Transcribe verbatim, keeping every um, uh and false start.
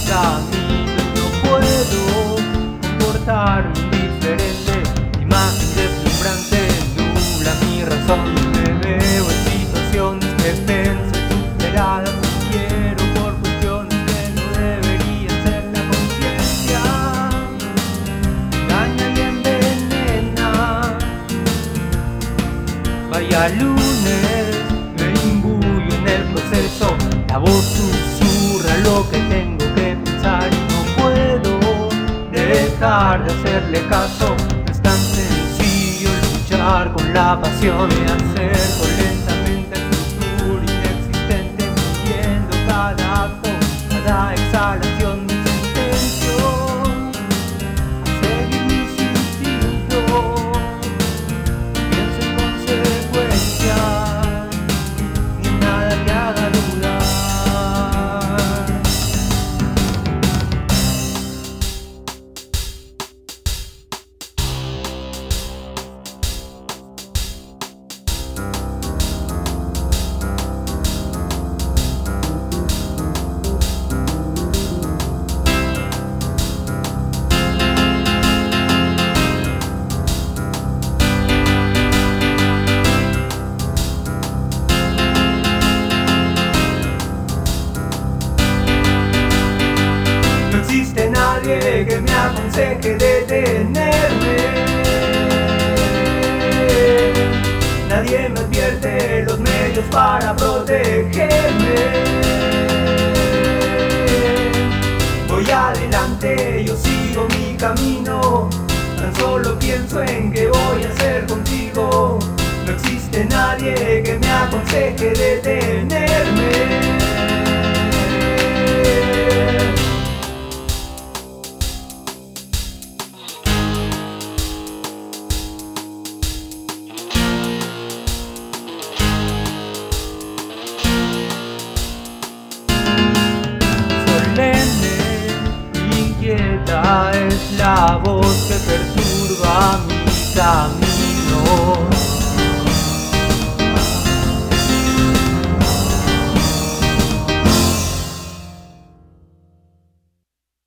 camino y no puedo comportarme indiferente. Imagen deslumbrante nubla mi razón. Me veo en situaciones que pensé superadas. No quiero por cuestiones que no deberían ser. La conciencia daña y envenena. Vaya lunes, me imbuyo en el proceso. La voz susurra lo que tengo que pensar y no puedo dejar de hacerle caso. No es tan sencillo luchar con la pasión y acerco lentamente al futuro inexistente, midiendo cada acto, cada exhalación de sentencio. A seguir mis instintos, pienso en consecuencias, ni en nada que haga dudar. No existe nadie que me aconseje detenerme. Nadie me advierte los medios para protegerme. Voy adelante, yo sigo mi camino. Tan solo pienso en qué voy a hacer contigo. No existe nadie que me aconseje detenerme. Inquieta es la voz que perturba mi camino.